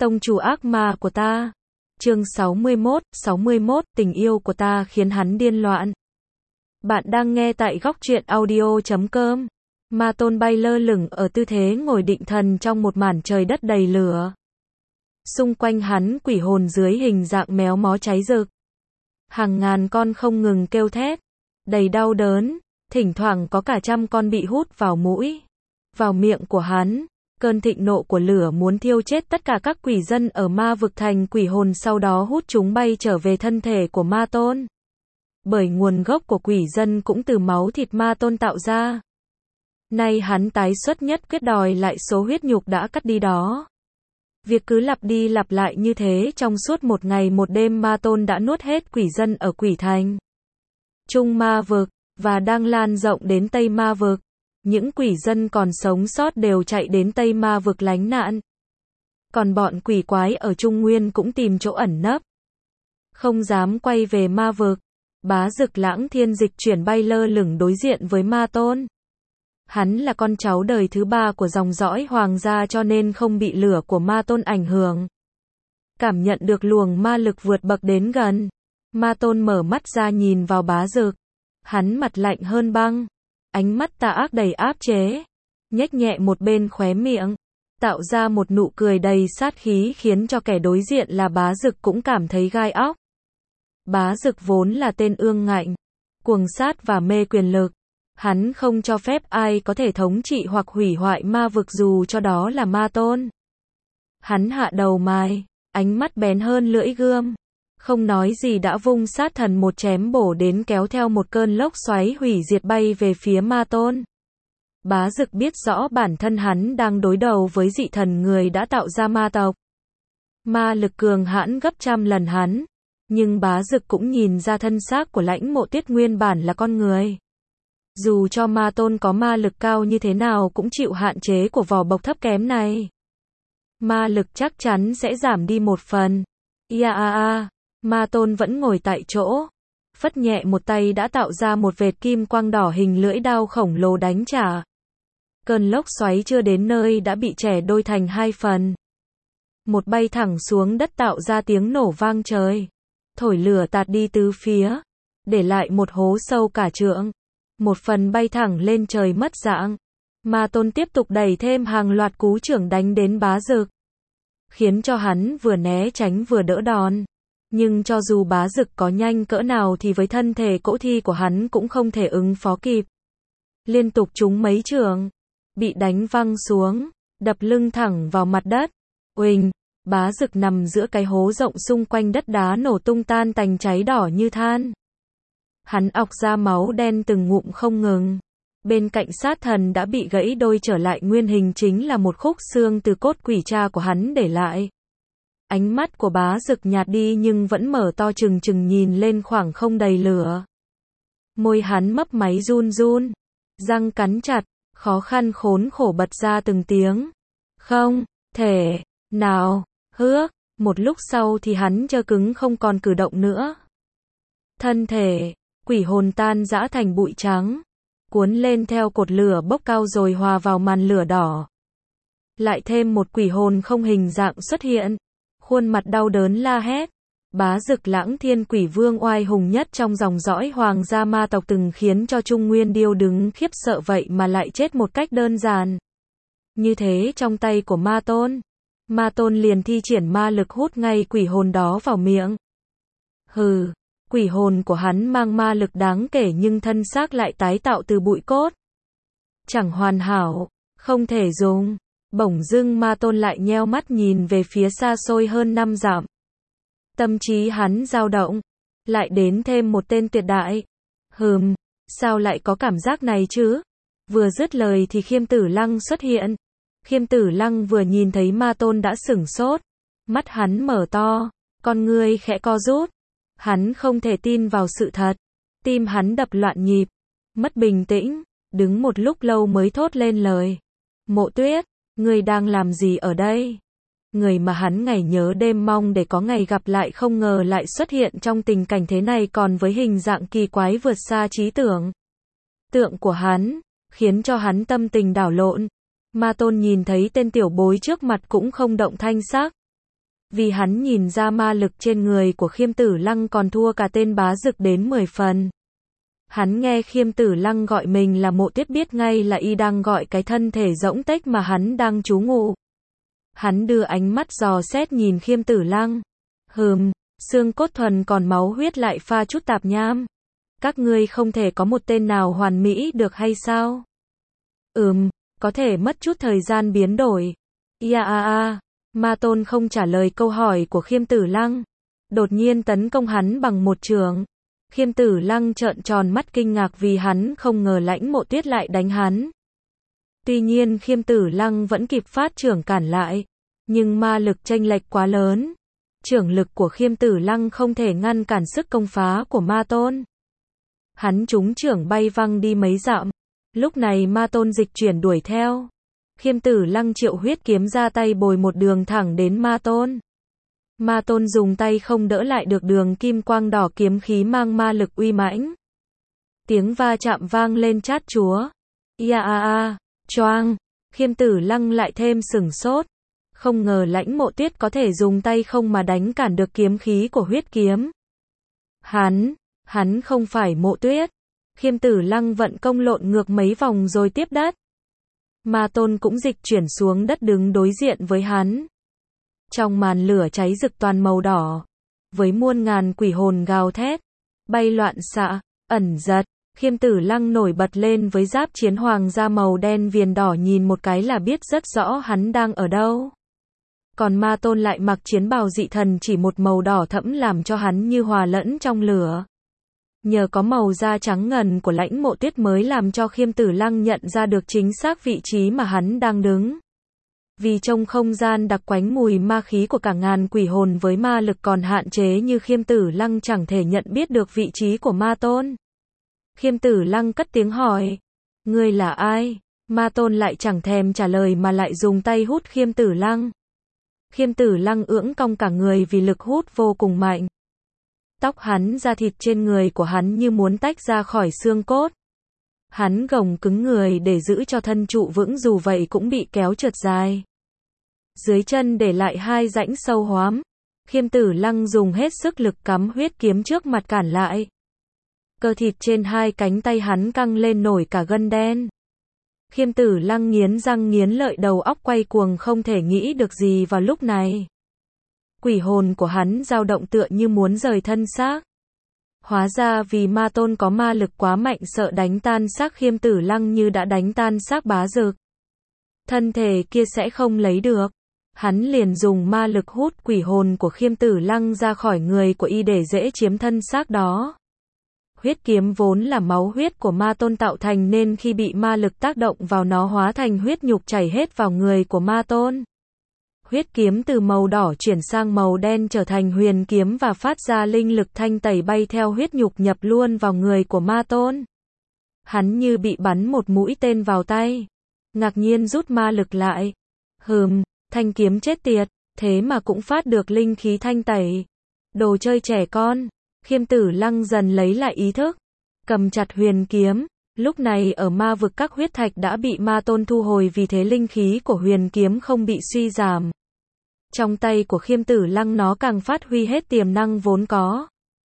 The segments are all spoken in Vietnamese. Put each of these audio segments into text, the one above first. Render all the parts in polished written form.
Tông chủ ác ma của ta. Chương 61, tình yêu của ta khiến hắn điên loạn. Bạn đang nghe tại góc truyện audio.com. Ma Tôn bay lơ lửng ở tư thế ngồi định thần trong một màn trời đất đầy lửa. Xung quanh hắn quỷ hồn dưới hình dạng méo mó cháy rực. Hàng ngàn con không ngừng kêu thét, đầy đau đớn, thỉnh thoảng có cả trăm con bị hút vào mũi, vào miệng của hắn. Cơn thịnh nộ của lửa muốn thiêu chết tất cả các quỷ dân ở ma vực thành quỷ hồn, sau đó hút chúng bay trở về thân thể của Ma Tôn. Bởi nguồn gốc của quỷ dân cũng từ máu thịt Ma Tôn tạo ra. Nay hắn tái xuất nhất quyết đòi lại số huyết nhục đã cắt đi đó. Việc cứ lặp đi lặp lại như thế trong suốt một ngày một đêm, Ma Tôn đã nuốt hết quỷ dân ở quỷ thành, Trung Ma vực, và đang lan rộng đến Tây Ma vực. Những quỷ dân còn sống sót đều chạy đến Tây Ma vực lánh nạn. Còn bọn quỷ quái ở Trung Nguyên cũng tìm chỗ ẩn nấp, không dám quay về ma vực. Bá Dực Lãng Thiên dịch chuyển bay lơ lửng đối diện với Ma Tôn. Hắn là con cháu đời thứ 3 của dòng dõi hoàng gia, cho nên không bị lửa của Ma Tôn ảnh hưởng. Cảm nhận được luồng ma lực vượt bậc đến gần, Ma Tôn mở mắt ra nhìn vào Bá Dực. Hắn mặt lạnh hơn băng, ánh mắt tà ác đầy áp chế, nhếch nhẹ một bên khóe miệng, tạo ra một nụ cười đầy sát khí khiến cho kẻ đối diện là Bá Dực cũng cảm thấy gai óc. Bá Dực vốn là tên ương ngạnh, cuồng sát và mê quyền lực. Hắn không cho phép ai có thể thống trị hoặc hủy hoại ma vực, dù cho đó là Ma Tôn. Hắn hạ đầu mài, ánh mắt bén hơn lưỡi gươm, không nói gì đã vung sát thần một chém bổ đến, kéo theo một cơn lốc xoáy hủy diệt bay về phía Ma Tôn. Bá Dực biết rõ bản thân hắn đang đối đầu với dị thần, người đã tạo ra ma tộc. Ma lực cường hãn gấp trăm lần hắn, nhưng Bá Dực cũng nhìn ra thân xác của Lãnh Mộ Tuyết nguyên bản là con người. Dù cho Ma Tôn có ma lực cao như thế nào cũng chịu hạn chế của vỏ bọc thấp kém này. Ma lực chắc chắn sẽ giảm đi một phần. Ma Tôn vẫn ngồi tại chỗ, phất nhẹ một tay đã tạo ra một vệt kim quang đỏ hình lưỡi đao khổng lồ đánh trả. Cơn lốc xoáy chưa đến nơi đã bị chẻ đôi thành hai phần. Một bay thẳng xuống đất tạo ra tiếng nổ vang trời, thổi lửa tạt đi tứ phía, để lại một hố sâu cả trượng. Một phần bay thẳng lên trời mất dạng. Ma Tôn tiếp tục đẩy thêm hàng loạt cú chưởng đánh đến Bá Dực, khiến cho hắn vừa né tránh vừa đỡ đòn. Nhưng cho dù Bá Dực có nhanh cỡ nào thì với thân thể cỗ thi của hắn cũng không thể ứng phó kịp. Liên tục trúng mấy chưởng, bị đánh văng xuống, đập lưng thẳng vào mặt đất. Uỳnh, Bá Dực nằm giữa cái hố rộng, xung quanh đất đá nổ tung tan tành, cháy đỏ như than. Hắn ọc ra máu đen từng ngụm không ngừng. Bên cạnh sát thần đã bị gãy đôi trở lại nguyên hình, chính là một khúc xương từ cốt quỷ cha của hắn để lại. Ánh mắt của Bá Dực nhạt đi nhưng vẫn mở to trừng trừng nhìn lên khoảng không đầy lửa. Môi hắn mấp máy run run, răng cắn chặt, khó khăn khốn khổ bật ra từng tiếng. Không thể nào, hước. Một lúc sau thì hắn trơ cứng không còn cử động nữa. Thân thể quỷ hồn tan rã thành bụi trắng, cuốn lên theo cột lửa bốc cao rồi hòa vào màn lửa đỏ. Lại thêm một quỷ hồn không hình dạng xuất hiện, khuôn mặt đau đớn la hét. Bá Dực Lãng Thiên, quỷ vương oai hùng nhất trong dòng dõi hoàng gia ma tộc, từng khiến cho Trung Nguyên điêu đứng khiếp sợ, vậy mà lại chết một cách đơn giản như thế trong tay của Ma Tôn. Ma Tôn liền thi triển ma lực hút ngay quỷ hồn đó vào miệng. Hừ. Quỷ hồn của hắn mang ma lực đáng kể nhưng thân xác lại tái tạo từ bụi cốt, chẳng hoàn hảo, không thể dùng. Bỗng dưng Ma Tôn lại nheo mắt nhìn về phía xa xôi hơn 5 dặm. Tâm trí hắn dao động, lại đến thêm một tên tuyệt đại. Sao lại có cảm giác này chứ? Vừa dứt lời thì Khiêm Tử Lăng xuất hiện. Khiêm Tử Lăng vừa nhìn thấy Ma Tôn đã sửng sốt, mắt hắn mở to, con ngươi khẽ co rút. Hắn không thể tin vào sự thật, tim hắn đập loạn nhịp, mất bình tĩnh, đứng một lúc lâu mới thốt lên lời. Mộ Tuyết, ngươi đang làm gì ở đây? Người mà hắn ngày nhớ đêm mong để có ngày gặp lại không ngờ lại xuất hiện trong tình cảnh thế này, còn với hình dạng kỳ quái vượt xa trí tưởng tượng của hắn, khiến cho hắn tâm tình đảo lộn. Ma Tôn nhìn thấy tên tiểu bối trước mặt cũng không động thanh sắc. Vì hắn nhìn ra ma lực trên người của Khiêm Tử Lăng còn thua cả tên Bá Dực đến 10 phần. Hắn nghe Khiêm Tử Lăng gọi mình là Mộ Tuyết biết ngay là y đang gọi cái thân thể rỗng tuếch mà hắn đang trú ngụ. Hắn đưa ánh mắt dò xét nhìn Khiêm Tử Lăng. Xương cốt thuần còn máu huyết lại pha chút tạp nham. Các ngươi không thể có một tên nào hoàn mỹ được hay sao? Có thể mất chút thời gian biến đổi. Ma Tôn không trả lời câu hỏi của Khiêm Tử Lăng. Đột nhiên tấn công hắn bằng một chưởng. Khiêm Tử Lăng trợn tròn mắt kinh ngạc vì hắn không ngờ Lãnh Mộ Tuyết lại đánh hắn. Tuy nhiên Khiêm Tử Lăng vẫn kịp phát chưởng cản lại. Nhưng ma lực chênh lệch quá lớn. Chưởng lực của Khiêm Tử Lăng không thể ngăn cản sức công phá của Ma Tôn. Hắn trúng chưởng bay văng đi mấy dặm. Lúc này Ma Tôn dịch chuyển đuổi theo. Khiêm Tử Lăng triệu huyết kiếm ra tay bồi một đường thẳng đến Ma Tôn. Ma Tôn dùng tay không đỡ lại được đường kim quang đỏ kiếm khí mang ma lực uy mãnh. Tiếng va chạm vang lên chát chúa. Choang. Khiêm Tử Lăng lại thêm sửng sốt. Không ngờ Lãnh Mộ Tuyết có thể dùng tay không mà đánh cản được kiếm khí của huyết kiếm. Hắn không phải Mộ Tuyết. Khiêm Tử Lăng vận công lộn ngược mấy vòng rồi tiếp đất. Ma Tôn cũng dịch chuyển xuống đất đứng đối diện với hắn. Trong màn lửa cháy rực toàn màu đỏ. Với muôn ngàn quỷ hồn gào thét. Bay loạn xạ, ẩn giật. Khiêm Tử Lăng nổi bật lên với giáp chiến hoàng da màu đen viền đỏ nhìn một cái là biết rất rõ hắn đang ở đâu. Còn Ma Tôn lại mặc chiến bào dị thần chỉ một màu đỏ thẫm làm cho hắn như hòa lẫn trong lửa. Nhờ có màu da trắng ngần của Lãnh Mộ Tuyết mới làm cho Khiêm Tử Lăng nhận ra được chính xác vị trí mà hắn đang đứng. Vì trong không gian đặc quánh mùi ma khí của cả ngàn quỷ hồn với ma lực còn hạn chế như Khiêm Tử Lăng chẳng thể nhận biết được vị trí của Ma Tôn. Khiêm Tử Lăng cất tiếng hỏi. Ngươi là ai? Ma Tôn lại chẳng thèm trả lời mà lại dùng tay hút Khiêm Tử Lăng. Khiêm Tử Lăng ưỡng cong cả người vì lực hút vô cùng mạnh. Tóc hắn, da thịt trên người của hắn như muốn tách ra khỏi xương cốt. Hắn gồng cứng người để giữ cho thân trụ vững dù vậy cũng bị kéo trượt dài. Dưới chân để lại hai rãnh sâu hoắm. Khiêm Tử Lăng dùng hết sức lực cắm huyết kiếm trước mặt cản lại. Cơ thịt trên hai cánh tay hắn căng lên nổi cả gân đen. Khiêm Tử Lăng nghiến răng nghiến lợi đầu óc quay cuồng không thể nghĩ được gì vào lúc này. Quỷ hồn của hắn dao động tựa như muốn rời thân xác. Hóa ra vì Ma Tôn có ma lực quá mạnh sợ đánh tan xác Khiêm Tử Lăng như đã đánh tan xác Bá Dực. Thân thể kia sẽ không lấy được. Hắn liền dùng ma lực hút quỷ hồn của Khiêm Tử Lăng ra khỏi người của y để dễ chiếm thân xác đó. Huyết kiếm vốn là máu huyết của Ma Tôn tạo thành nên khi bị ma lực tác động vào nó hóa thành huyết nhục chảy hết vào người của Ma Tôn. Huyết kiếm từ màu đỏ chuyển sang màu đen trở thành huyền kiếm và phát ra linh lực thanh tẩy bay theo huyết nhục nhập luôn vào người của Ma Tôn. Hắn như bị bắn một mũi tên vào tay. Ngạc nhiên rút ma lực lại. Thanh kiếm chết tiệt, thế mà cũng phát được linh khí thanh tẩy. Đồ chơi trẻ con. Khiêm Tử Lăng dần lấy lại ý thức. Cầm chặt huyền kiếm. Lúc này ở ma vực các huyết thạch đã bị Ma Tôn thu hồi vì thế linh khí của huyền kiếm không bị suy giảm. Trong tay của Khiêm Tử Lăng nó càng phát huy hết tiềm năng vốn có.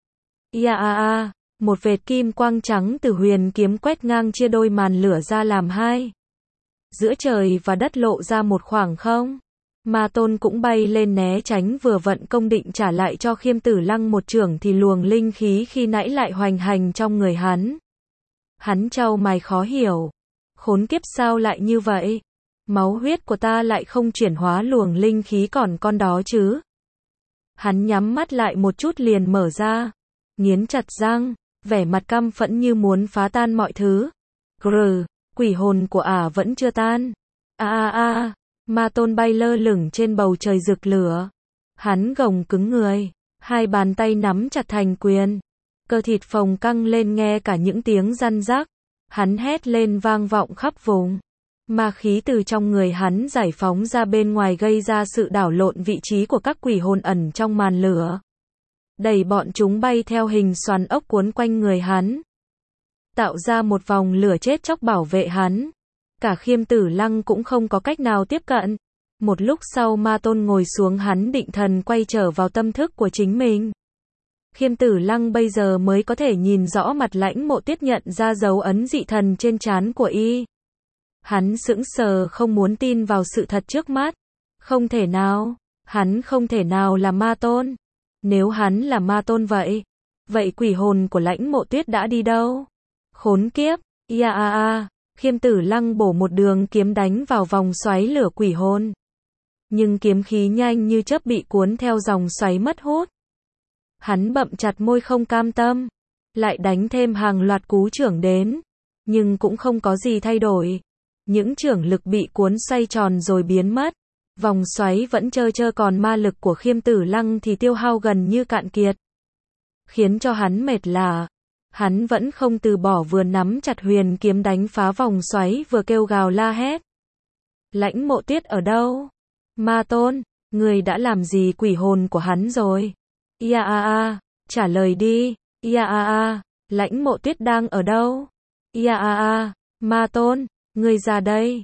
Một vệt kim quang trắng từ huyền kiếm quét ngang chia đôi màn lửa ra làm hai. Giữa trời và đất lộ ra một khoảng không. Ma Tôn cũng bay lên né tránh vừa vận công định trả lại cho Khiêm Tử Lăng một chưởng thì luồng linh khí khi nãy lại hoành hành trong người hắn. Hắn chau mày khó hiểu. Khốn kiếp sao lại như vậy? Máu huyết của ta lại không chuyển hóa luồng linh khí còn con đó chứ? Hắn nhắm mắt lại một chút liền mở ra. Nghiến chặt răng, vẻ mặt căm phẫn như muốn phá tan mọi thứ. Quỷ hồn của ả vẫn chưa tan. Ma Tôn bay lơ lửng trên bầu trời rực lửa. Hắn gồng cứng người, hai bàn tay nắm chặt thành quyền. Cơ thịt phồng căng lên nghe cả những tiếng răn rắc. Hắn hét lên vang vọng khắp vùng. Ma khí từ trong người hắn giải phóng ra bên ngoài gây ra sự đảo lộn vị trí của các quỷ hồn ẩn trong màn lửa. Đẩy bọn chúng bay theo hình xoắn ốc cuốn quanh người hắn. Tạo ra một vòng lửa chết chóc bảo vệ hắn. Cả Khiêm Tử Lăng cũng không có cách nào tiếp cận. Một lúc sau Ma Tôn ngồi xuống, hắn định thần quay trở vào tâm thức của chính mình. Khiêm Tử Lăng bây giờ mới có thể nhìn rõ mặt Lãnh Mộ Tuyết, nhận ra dấu ấn dị thần trên trán của y. Hắn sững sờ, không muốn tin vào sự thật trước mắt. Không thể nào, hắn không thể nào là Ma Tôn. Nếu hắn là Ma Tôn vậy quỷ hồn của Lãnh Mộ Tuyết đã đi đâu? Khốn kiếp, Khiêm Tử Lăng bổ một đường kiếm đánh vào vòng xoáy lửa quỷ hồn. Nhưng kiếm khí nhanh như chớp bị cuốn theo dòng xoáy mất hút. Hắn bậm chặt môi không cam tâm, lại đánh thêm hàng loạt cú chưởng đến, nhưng cũng không có gì thay đổi. Những chưởng lực bị cuốn xoay tròn rồi biến mất. Vòng xoáy vẫn trơ trơ, còn ma lực của Khiêm Tử Lăng thì tiêu hao gần như cạn kiệt. Khiến cho hắn mệt lả. Hắn vẫn không từ bỏ, vừa nắm chặt huyền kiếm đánh phá vòng xoáy, vừa kêu gào la hét. Lãnh Mộ Tuyết ở đâu? Ma Tôn, người đã làm gì quỷ hồn của hắn rồi? Trả lời đi. Lãnh Mộ Tuyết đang ở đâu? Ma Tôn, người ra đây.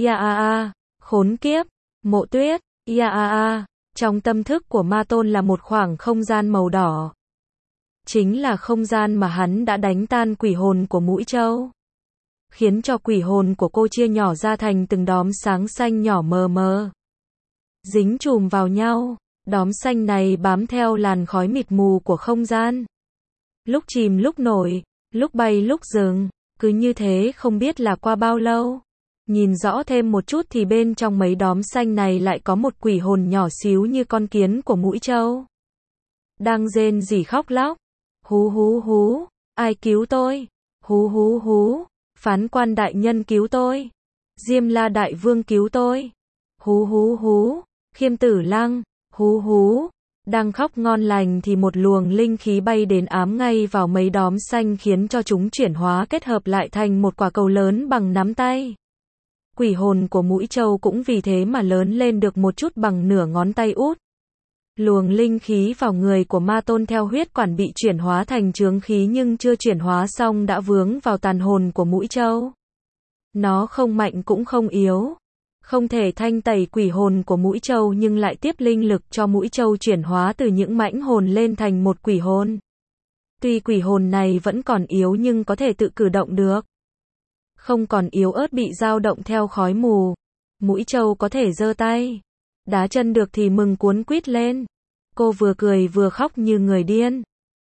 Khốn kiếp, Mộ Tuyết. Trong tâm thức của Ma Tôn là một khoảng không gian màu đỏ. Chính là không gian mà hắn đã đánh tan quỷ hồn của Mũi Châu, khiến cho quỷ hồn của cô chia nhỏ ra thành từng đốm sáng xanh nhỏ mờ mờ, dính chùm vào nhau. Đốm xanh này bám theo làn khói mịt mù của không gian, lúc chìm lúc nổi, lúc bay lúc dừng, cứ như thế không biết là qua bao lâu. Nhìn rõ thêm một chút thì bên trong mấy đốm xanh này lại có một quỷ hồn nhỏ xíu như con kiến của Mũi Châu, đang rên rỉ khóc lóc. Hú hú hú, ai cứu tôi? Hú hú hú, phán quan đại nhân cứu tôi. Diêm La đại vương cứu tôi. Hú hú hú, Khiêm Tử Lăng. Hú hú, đang khóc ngon lành thì một luồng linh khí bay đến ám ngay vào mấy đốm xanh, khiến cho chúng chuyển hóa kết hợp lại thành một quả cầu lớn bằng nắm tay. Quỷ hồn của Mũi Châu cũng vì thế mà lớn lên được một chút bằng nửa ngón tay út. Luồng linh khí vào người của Ma Tôn theo huyết quản bị chuyển hóa thành chướng khí, nhưng chưa chuyển hóa xong đã vướng vào tàn hồn của Mũi Châu. Nó không mạnh cũng không yếu, không thể thanh tẩy quỷ hồn của Mũi Châu, nhưng lại tiếp linh lực cho Mũi Châu chuyển hóa từ những mãnh hồn lên thành một quỷ hồn. Tuy quỷ hồn này vẫn còn yếu nhưng có thể tự cử động được, không còn yếu ớt bị dao động theo khói mù. Mũi Châu có thể giơ tay, đá chân được thì mừng cuốn quýt lên. Cô vừa cười vừa khóc như người điên.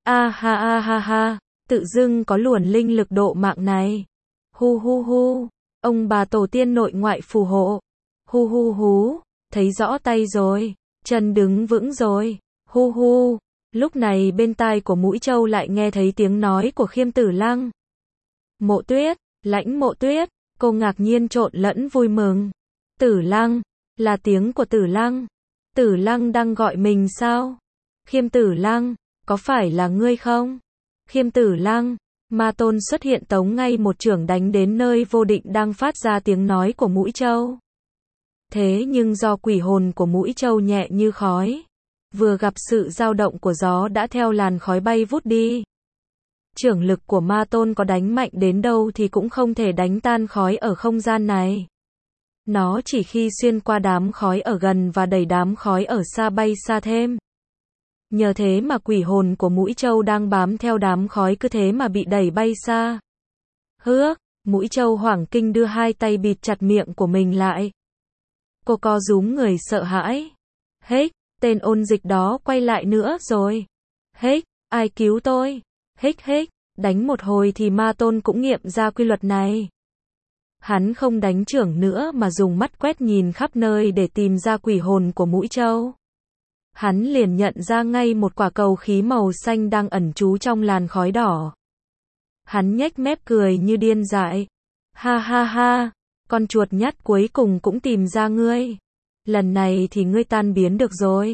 Ha, tự dưng có luồng linh lực độ mạng này. Hu hu hu, ông bà tổ tiên nội ngoại phù hộ. Hu hu hú, thấy rõ tay rồi, chân đứng vững rồi. Hu hu, lúc này bên tai của Mũi Châu lại nghe thấy tiếng nói của Khiêm Tử Lăng. Mộ Tuyết, Lãnh Mộ Tuyết, cô ngạc nhiên trộn lẫn vui mừng. Tử Lăng, là tiếng của Tử Lăng. Tử Lăng đang gọi mình sao? Khiêm Tử Lăng, có phải là ngươi không? Khiêm Tử Lăng, Ma Tôn xuất hiện tống ngay một chưởng đánh đến nơi vô định đang phát ra tiếng nói của Mũi Châu. Thế nhưng do quỷ hồn của Mũi Châu nhẹ như khói, vừa gặp sự dao động của gió đã theo làn khói bay vút đi. Chưởng lực của Ma Tôn có đánh mạnh đến đâu thì cũng không thể đánh tan khói ở không gian này. Nó chỉ khi xuyên qua đám khói ở gần và đẩy đám khói ở xa bay xa thêm. Nhờ thế mà quỷ hồn của Mũi Châu đang bám theo đám khói cứ thế mà bị đẩy bay xa. Hước, Mũi Châu hoảng kinh đưa hai tay bịt chặt miệng của mình lại. Cô co rúm người sợ hãi. Hếch, tên ôn dịch đó quay lại nữa rồi. Hếch, ai cứu tôi? Hếch hếch, đánh một hồi thì Ma Tôn cũng nghiệm ra quy luật này. Hắn không đánh chưởng nữa mà dùng mắt quét nhìn khắp nơi để tìm ra quỷ hồn của Mũi Châu. Hắn liền nhận ra ngay một quả cầu khí màu xanh đang ẩn trú trong làn khói đỏ. Hắn nhếch mép cười như điên dại. Ha, con chuột nhắt cuối cùng cũng tìm ra ngươi. Lần này thì ngươi tan biến được rồi.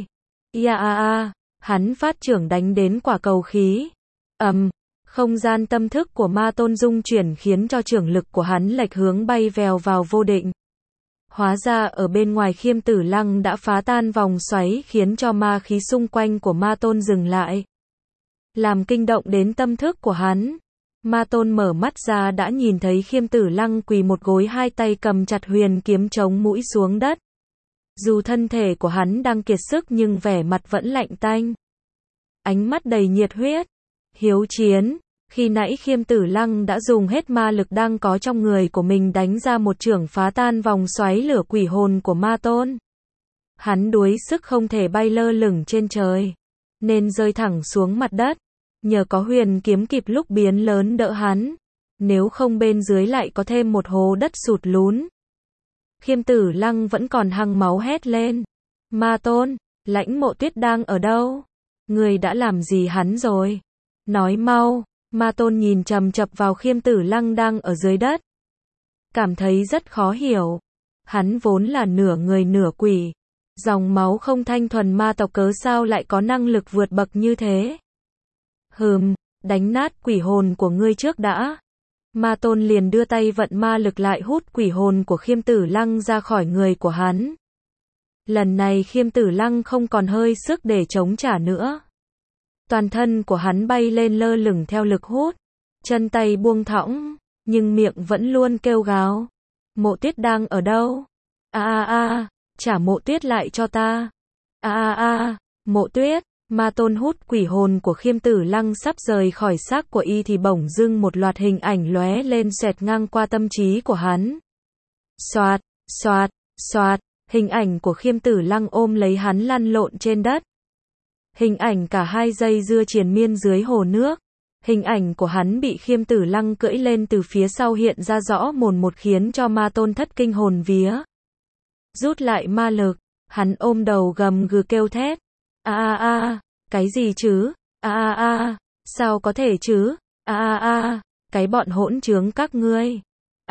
Hắn phát chưởng đánh đến quả cầu khí. Không gian tâm thức của Ma Tôn rung chuyển khiến cho chưởng lực của hắn lệch hướng bay vèo vào vô định. Hóa ra ở bên ngoài Khiêm Tử Lăng đã phá tan vòng xoáy khiến cho ma khí xung quanh của Ma Tôn dừng lại, làm kinh động đến tâm thức của hắn. Ma Tôn mở mắt ra đã nhìn thấy Khiêm Tử Lăng quỳ một gối, hai tay cầm chặt huyền kiếm chống mũi xuống đất. Dù thân thể của hắn đang kiệt sức nhưng vẻ mặt vẫn lạnh tanh. Ánh mắt đầy nhiệt huyết, hiếu chiến. Khi nãy Khiêm Tử Lăng đã dùng hết ma lực đang có trong người của mình đánh ra một chưởng phá tan vòng xoáy lửa quỷ hồn của ma tôn. Hắn đuối sức không thể bay lơ lửng trên trời, nên rơi thẳng xuống mặt đất. Nhờ có huyền kiếm kịp lúc biến lớn đỡ hắn, nếu không bên dưới lại có thêm một hố đất sụt lún. Khiêm Tử Lăng vẫn còn hăng máu hét lên. Ma tôn, Lãnh Mộ Tuyết đang ở đâu? Người đã làm gì hắn rồi? Nói mau. Ma tôn nhìn chằm chằm vào Khiêm Tử Lăng đang ở dưới đất. Cảm thấy rất khó hiểu. Hắn vốn là nửa người nửa quỷ. Dòng máu không thanh thuần ma tộc cớ sao lại có năng lực vượt bậc như thế? Đánh nát quỷ hồn của ngươi trước đã. Ma tôn liền đưa tay vận ma lực lại hút quỷ hồn của Khiêm Tử Lăng ra khỏi người của hắn. Lần này Khiêm Tử Lăng không còn hơi sức để chống trả nữa. Toàn thân của hắn bay lên lơ lửng theo lực hút. Chân tay buông thõng, nhưng miệng vẫn luôn kêu gào. Mộ Tuyết đang ở đâu? Trả Mộ Tuyết lại cho ta. Mộ Tuyết. Ma tôn hút quỷ hồn của Khiêm Tử Lăng sắp rời khỏi xác của y thì bỗng dưng một loạt hình ảnh lóe lên xẹt ngang qua tâm trí của hắn. Xoạt, xoạt, xoạt, hình ảnh của Khiêm Tử Lăng ôm lấy hắn lăn lộn trên đất. Hình ảnh cả hai dây dưa triền miên dưới hồ nước. Hình ảnh của hắn bị Khiêm Tử Lăng cưỡi lên từ phía sau hiện ra rõ mồn một khiến cho ma tôn thất kinh hồn vía. Rút lại ma lực, hắn ôm đầu gầm gừ kêu thét. Cái gì chứ? Sao có thể chứ? Cái bọn hỗn trướng các ngươi.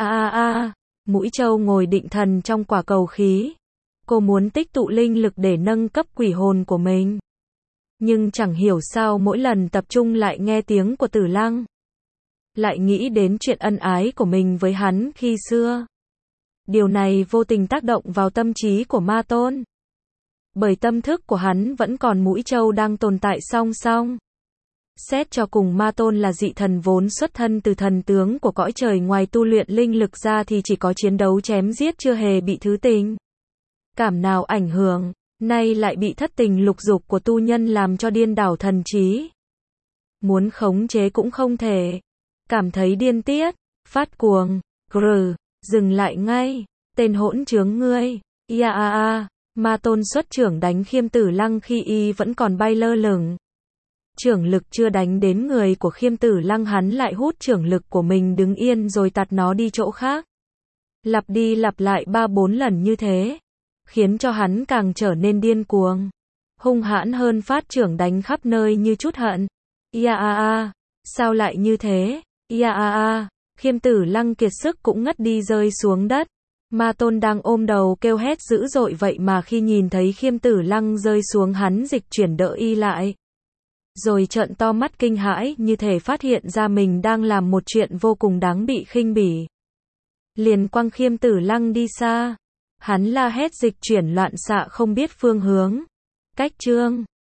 Mũi Trâu ngồi định thần trong quả cầu khí. Cô muốn tích tụ linh lực để nâng cấp quỷ hồn của mình. Nhưng chẳng hiểu sao mỗi lần tập trung lại nghe tiếng của Tử Lăng. Lại nghĩ đến chuyện ân ái của mình với hắn khi xưa. Điều này vô tình tác động vào tâm trí của ma tôn. Bởi tâm thức của hắn vẫn còn Mũi Trâu đang tồn tại song song. Xét cho cùng ma tôn là dị thần vốn xuất thân từ thần tướng của cõi trời, ngoài tu luyện linh lực ra thì chỉ có chiến đấu chém giết, chưa hề bị thứ tình cảm nào ảnh hưởng, nay lại bị thất tình lục dục của tu nhân làm cho điên đảo thần trí. Muốn khống chế cũng không thể. Cảm thấy điên tiết, phát cuồng, dừng lại ngay, tên hỗn trướng ngươi. Ma tôn xuất chưởng đánh Khiêm Tử Lăng khi y vẫn còn bay lơ lửng. Chưởng lực chưa đánh đến người của Khiêm Tử Lăng, hắn lại hút chưởng lực của mình đứng yên rồi tạt nó đi chỗ khác. Lặp đi lặp lại 3-4 lần như thế, khiến cho hắn càng trở nên điên cuồng. Hung hãn hơn, phát chưởng đánh khắp nơi như chút hận. Sao lại như thế? Khiêm Tử Lăng kiệt sức cũng ngất đi rơi xuống đất. Ma tôn đang ôm đầu kêu hét dữ dội, vậy mà khi nhìn thấy Khiêm Tử Lăng rơi xuống, hắn dịch chuyển đỡ y lại. Rồi trợn to mắt kinh hãi, như thể phát hiện ra mình đang làm một chuyện vô cùng đáng bị khinh bỉ. Liền quăng Khiêm Tử Lăng đi xa. Hắn la hét dịch chuyển loạn xạ không biết phương hướng. Cách chương